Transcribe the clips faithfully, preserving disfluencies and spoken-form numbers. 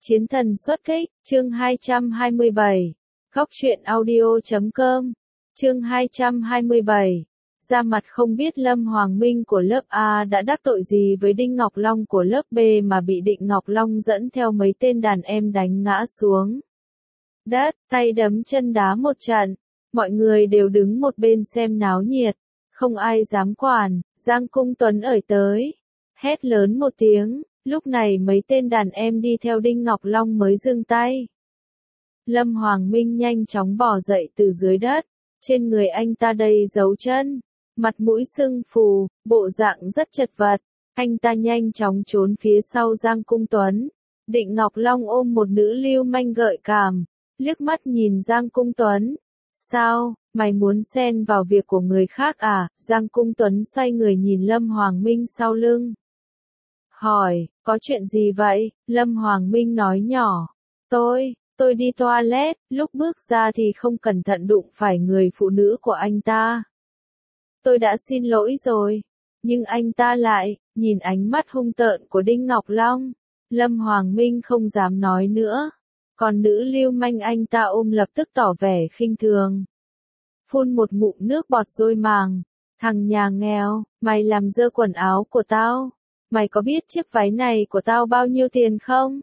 Chiến thần xuất kích, chương hai trăm hai mươi bảy. Góc truyện audio chấm com. Chương hai trăm hai mươi bảy. Ra mặt không biết Lâm Hoàng Minh của lớp A đã đắc tội gì với Đinh Ngọc Long của lớp B mà bị Định Ngọc Long dẫn theo mấy tên đàn em đánh ngã xuống đất, tay đấm chân đá một trận. Mọi người đều đứng một bên xem náo nhiệt, không ai dám quản. Giang Cung Tuấn ởi tới, hét lớn một tiếng. Lúc này mấy tên đàn em đi theo Đinh Ngọc Long mới dừng tay. Lâm Hoàng Minh nhanh chóng bò dậy từ dưới đất, trên người anh ta đầy dấu chân, mặt mũi sưng phù, bộ dạng rất chật vật. Anh ta nhanh chóng trốn phía sau Giang Cung Tuấn. Định Ngọc Long ôm một nữ lưu manh gợi cảm, liếc mắt nhìn Giang Cung Tuấn. Sao, mày muốn xen vào việc của người khác à? Giang Cung Tuấn xoay người nhìn Lâm Hoàng Minh sau lưng. Hỏi, có chuyện gì vậy? Lâm Hoàng Minh nói nhỏ. Tôi, tôi đi toilet, lúc bước ra thì không cẩn thận đụng phải người phụ nữ của anh ta. Tôi đã xin lỗi rồi. Nhưng anh ta lại, nhìn ánh mắt hung tợn của Đinh Ngọc Long. Lâm Hoàng Minh không dám nói nữa. Còn nữ lưu manh anh ta ôm lập tức tỏ vẻ khinh thường. Phun một ngụm nước bọt rồi màng. Thằng nhà nghèo, mày làm dơ quần áo của tao. Mày có biết chiếc váy này của tao bao nhiêu tiền không?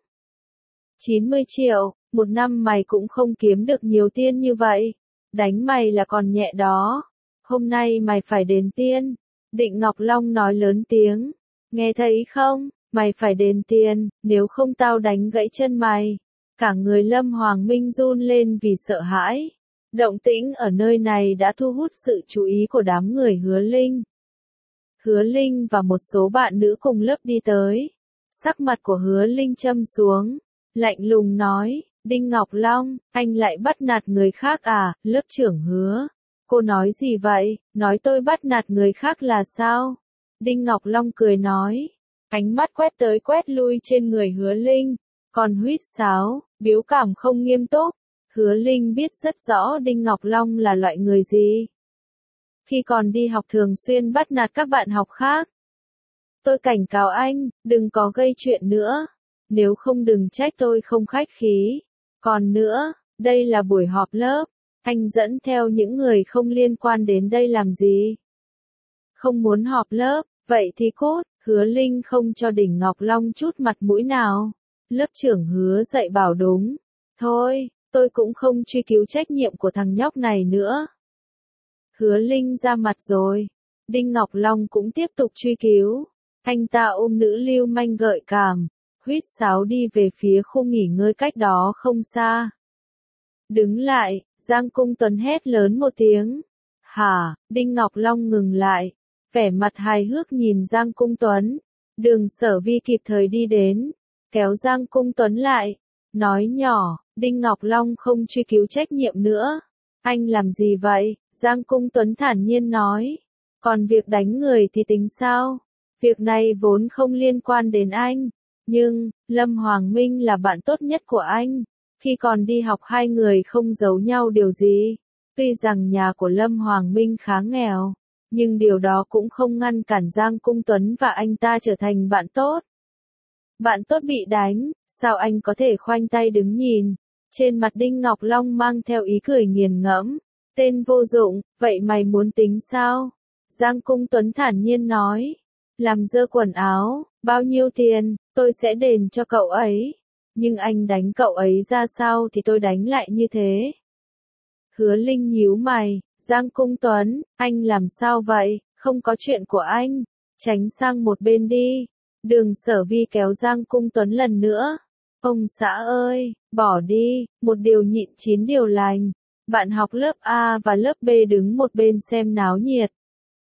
chín mươi triệu, một năm mày cũng không kiếm được nhiều tiền như vậy. Đánh mày là còn nhẹ đó. Hôm nay mày phải đền tiền. Định Ngọc Long nói lớn tiếng. Nghe thấy không? Mày phải đền tiền, nếu không tao đánh gãy chân mày. Cả người Lâm Hoàng Minh run lên vì sợ hãi. Động tĩnh ở nơi này đã thu hút sự chú ý của đám người Hứa Linh. Hứa Linh và một số bạn nữ cùng lớp đi tới. Sắc mặt của Hứa Linh châm xuống, lạnh lùng nói, Đinh Ngọc Long, anh lại bắt nạt người khác à? Lớp trưởng Hứa, cô nói gì vậy? Nói tôi bắt nạt người khác là sao? Đinh Ngọc Long cười nói, ánh mắt quét tới quét lui trên người Hứa Linh, còn huýt sáo, biểu cảm không nghiêm túc. Hứa Linh biết rất rõ Đinh Ngọc Long là loại người gì. Khi còn đi học thường xuyên bắt nạt các bạn học khác. Tôi cảnh cáo anh, đừng có gây chuyện nữa. Nếu không đừng trách tôi không khách khí. Còn nữa, đây là buổi họp lớp. Anh dẫn theo những người không liên quan đến đây làm gì? Không muốn họp lớp, vậy thì cút. Hứa Linh không cho Đinh Ngọc Long chút mặt mũi nào. Lớp trưởng Hứa dạy bảo đúng. Thôi, tôi cũng không truy cứu trách nhiệm của thằng nhóc này nữa. Hứa Linh ra mặt rồi. Đinh Ngọc Long cũng tiếp tục truy cứu. Anh ta ôm nữ lưu manh gợi cảm, huýt sáo đi về phía khu nghỉ ngơi cách đó không xa. Đứng lại, Giang Cung Tuấn hét lớn một tiếng. Hả? Đinh Ngọc Long ngừng lại, vẻ mặt hài hước nhìn Giang Cung Tuấn. Đường Sở Vi kịp thời đi đến, kéo Giang Cung Tuấn lại, nói nhỏ, Đinh Ngọc Long không truy cứu trách nhiệm nữa. Anh làm gì vậy? Giang Cung Tuấn thản nhiên nói. Còn việc đánh người thì tính sao? Việc này vốn không liên quan đến anh. Nhưng, Lâm Hoàng Minh là bạn tốt nhất của anh. Khi còn đi học hai người không giấu nhau điều gì. Tuy rằng nhà của Lâm Hoàng Minh khá nghèo, nhưng điều đó cũng không ngăn cản Giang Cung Tuấn và anh ta trở thành bạn tốt. Bạn tốt bị đánh, sao anh có thể khoanh tay đứng nhìn? Trên mặt Đinh Ngọc Long mang theo ý cười nghiền ngẫm. Tên vô dụng, vậy mày muốn tính sao? Giang Cung Tuấn thản nhiên nói. Làm dơ quần áo, bao nhiêu tiền, tôi sẽ đền cho cậu ấy. Nhưng anh đánh cậu ấy ra sao thì tôi đánh lại như thế. Hứa Linh nhíu mày, Giang Cung Tuấn, anh làm sao vậy? Không có chuyện của anh. Tránh sang một bên đi. Đường Sở Vi kéo Giang Cung Tuấn lần nữa. Ông xã ơi, bỏ đi, một điều nhịn chín điều lành. Bạn học lớp A và lớp B đứng một bên xem náo nhiệt.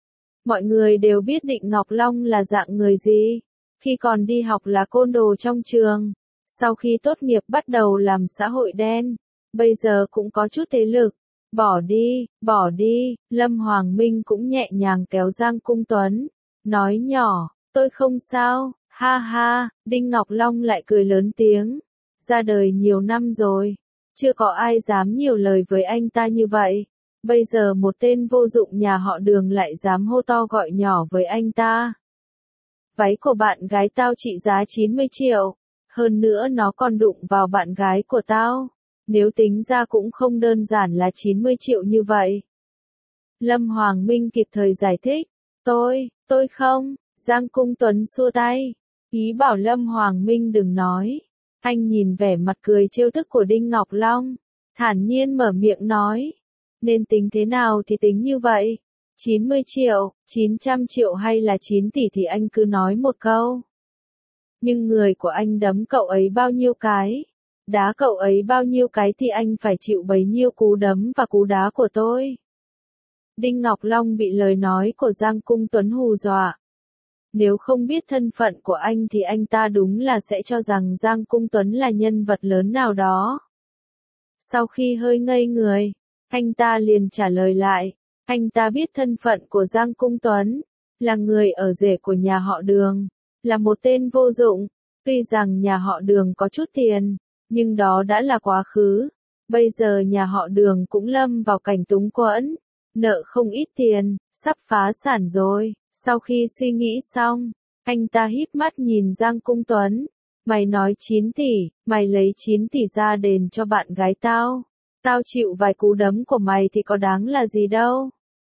Mọi người đều biết Định Ngọc Long là dạng người gì. Khi còn đi học là côn đồ trong trường. Sau khi tốt nghiệp bắt đầu làm xã hội đen. Bây giờ cũng có chút thế lực. Bỏ đi, bỏ đi. Lâm Hoàng Minh cũng nhẹ nhàng kéo Giang Cung Tuấn. Nói nhỏ, tôi không sao, ha ha. Đinh Ngọc Long lại cười lớn tiếng. Ra đời nhiều năm rồi. Chưa có ai dám nhiều lời với anh ta như vậy. Bây giờ một tên vô dụng nhà họ Đường lại dám hô to gọi nhỏ với anh ta. Váy của bạn gái tao trị giá chín mươi triệu. Hơn nữa nó còn đụng vào bạn gái của tao. Nếu tính ra cũng không đơn giản là chín mươi triệu như vậy. Lâm Hoàng Minh kịp thời giải thích. Tôi, tôi không, Giang Cung Tuấn xua tay. Ý bảo Lâm Hoàng Minh đừng nói. Anh nhìn vẻ mặt cười trêu tức của Đinh Ngọc Long. Thản nhiên mở miệng nói. Nên tính thế nào thì tính như vậy. chín mươi triệu, chín trăm triệu hay là chín tỷ thì anh cứ nói một câu. Nhưng người của anh đấm cậu ấy bao nhiêu cái, đá cậu ấy bao nhiêu cái thì anh phải chịu bấy nhiêu cú đấm và cú đá của tôi. Đinh Ngọc Long bị lời nói của Giang Cung Tuấn hù dọa. Nếu không biết thân phận của anh thì anh ta đúng là sẽ cho rằng Giang Cung Tuấn là nhân vật lớn nào đó. Sau khi hơi ngây người, anh ta liền trả lời lại. Anh ta biết thân phận của Giang Cung Tuấn, là người ở rể của nhà họ Đường, là một tên vô dụng. Tuy rằng nhà họ Đường có chút tiền, nhưng đó đã là quá khứ. Bây giờ nhà họ Đường cũng lâm vào cảnh túng quẫn, nợ không ít tiền, sắp phá sản rồi. Sau khi suy nghĩ xong, anh ta híp mắt nhìn Giang Cung Tuấn. Mày nói chín tỷ, mày lấy chín tỷ ra đền cho bạn gái tao. Tao chịu vài cú đấm của mày thì có đáng là gì đâu.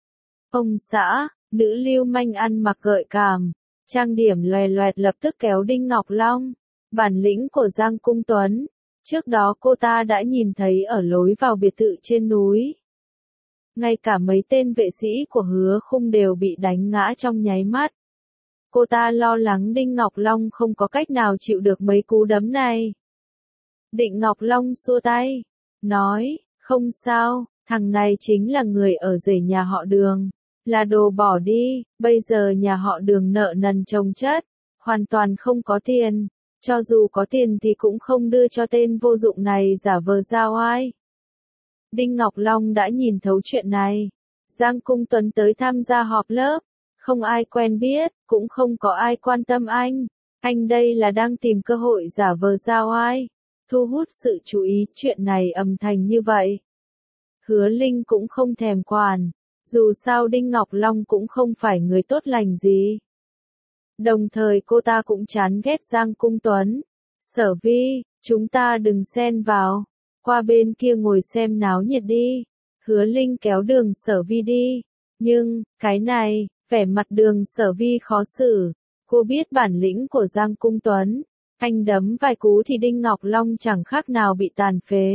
Ông xã, nữ lưu manh ăn mặc gợi cảm, trang điểm loè loẹt lập tức kéo Đinh Ngọc Long. Bản lĩnh của Giang Cung Tuấn, trước đó cô ta đã nhìn thấy ở lối vào biệt thự trên núi. Ngay cả mấy tên vệ sĩ của Hứa Khung đều bị đánh ngã trong nháy mắt. Cô ta lo lắng Đinh Ngọc Long không có cách nào chịu được mấy cú đấm này. Đinh Ngọc Long xua tay, nói, không sao, thằng này chính là người ở rể nhà họ Đường, là đồ bỏ đi, bây giờ nhà họ Đường nợ nần chồng chất, hoàn toàn không có tiền, cho dù có tiền thì cũng không đưa cho tên vô dụng này giả vờ ra oai. Đinh Ngọc Long đã nhìn thấu chuyện này. Giang Cung Tuấn tới tham gia họp lớp, không ai quen biết, cũng không có ai quan tâm anh. Anh đây là đang tìm cơ hội giả vờ ra oai, thu hút sự chú ý, chuyện này âm thành như vậy. Hứa Linh cũng không thèm quản, dù sao Đinh Ngọc Long cũng không phải người tốt lành gì. Đồng thời cô ta cũng chán ghét Giang Cung Tuấn. Sở Vi, chúng ta đừng xen vào, qua bên kia ngồi xem náo nhiệt đi. Hứa Linh kéo Đường Sở Vi đi. Nhưng, cái này, vẻ mặt Đường Sở Vi khó xử. Cô biết bản lĩnh của Giang Cung Tuấn. Anh đấm vài cú thì Đinh Ngọc Long chẳng khác nào bị tàn phế.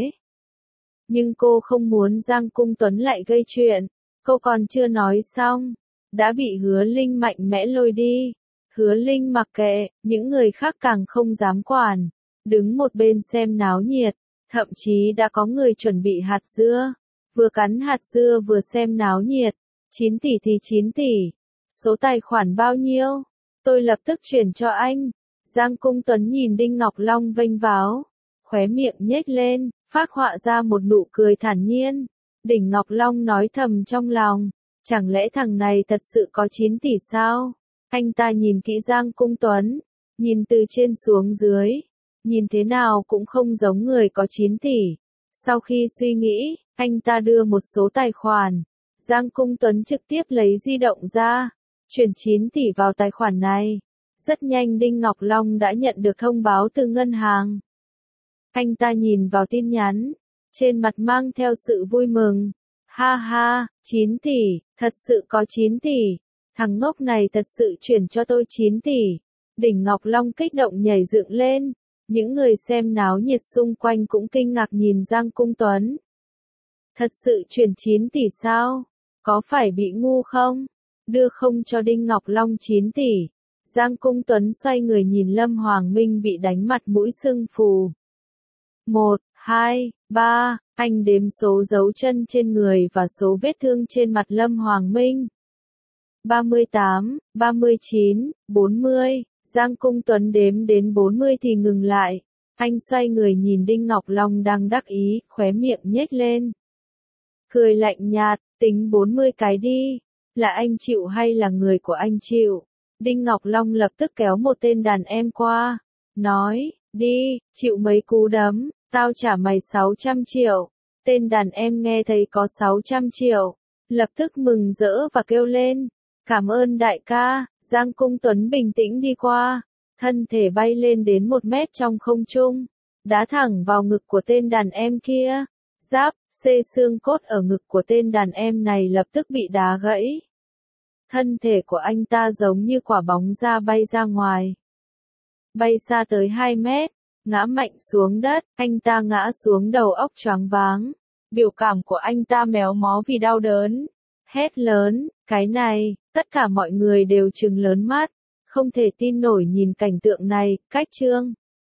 Nhưng cô không muốn Giang Cung Tuấn lại gây chuyện. Cô còn chưa nói xong, đã bị Hứa Linh mạnh mẽ lôi đi. Hứa Linh mặc kệ, những người khác càng không dám quản. Đứng một bên xem náo nhiệt. Thậm chí đã có người chuẩn bị hạt dưa. Vừa cắn hạt dưa vừa xem náo nhiệt. chín tỷ thì chín tỷ. Số tài khoản bao nhiêu? Tôi lập tức chuyển cho anh. Giang Cung Tuấn nhìn Đinh Ngọc Long vênh váo. Khóe miệng nhếch lên, phác họa ra một nụ cười thản nhiên. Đinh Ngọc Long nói thầm trong lòng. Chẳng lẽ thằng này thật sự có chín tỷ sao? Anh ta nhìn kỹ Giang Cung Tuấn. Nhìn từ trên xuống dưới. Nhìn thế nào cũng không giống người có chín tỷ. Sau khi suy nghĩ, anh ta đưa một số tài khoản. Giang Cung Tuấn trực tiếp lấy di động ra, chuyển chín tỷ vào tài khoản này. Rất nhanh Đinh Ngọc Long đã nhận được thông báo từ ngân hàng. Anh ta nhìn vào tin nhắn, trên mặt mang theo sự vui mừng. Ha ha, chín tỷ, thật sự có chín tỷ. Thằng ngốc này thật sự chuyển cho tôi chín tỷ. Đinh Ngọc Long kích động nhảy dựng lên. Những người xem náo nhiệt xung quanh cũng kinh ngạc nhìn Giang Cung Tuấn. Thật sự chuyển chín tỷ sao? Có phải bị ngu không? Đưa không cho Đinh Ngọc Long chín tỷ. Giang Cung Tuấn xoay người nhìn Lâm Hoàng Minh bị đánh mặt mũi sưng phù. Một, hai, ba, anh đếm số dấu chân trên người và số vết thương trên mặt Lâm Hoàng Minh. ba mươi tám, ba mươi chín, bốn mươi. Giang Cung Tuấn đếm đến bốn mươi thì ngừng lại. Anh xoay người nhìn Đinh Ngọc Long đang đắc ý, khóe miệng nhếch lên. Cười lạnh nhạt, tính bốn mươi cái đi. Là anh chịu hay là người của anh chịu? Đinh Ngọc Long lập tức kéo một tên đàn em qua. Nói, đi, chịu mấy cú đấm, tao trả mày sáu trăm triệu. Tên đàn em nghe thấy có sáu trăm triệu. Lập tức mừng rỡ và kêu lên. Cảm ơn đại ca. Giang Cung Tuấn bình tĩnh đi qua. thân thể bay lên đến một mét trong không trung, đá thẳng vào ngực của tên đàn em kia. Giáp, xê xương cốt ở ngực của tên đàn em này lập tức bị đá gãy. Thân thể của anh ta giống như quả bóng ra bay ra ngoài. Bay xa tới hai mét, ngã mạnh xuống đất, anh ta ngã xuống đầu óc choáng váng. Biểu cảm của anh ta méo mó vì đau đớn. Hét lớn, cái này, tất cả mọi người đều trừng lớn mắt. Không thể tin nổi nhìn cảnh tượng này, cách chương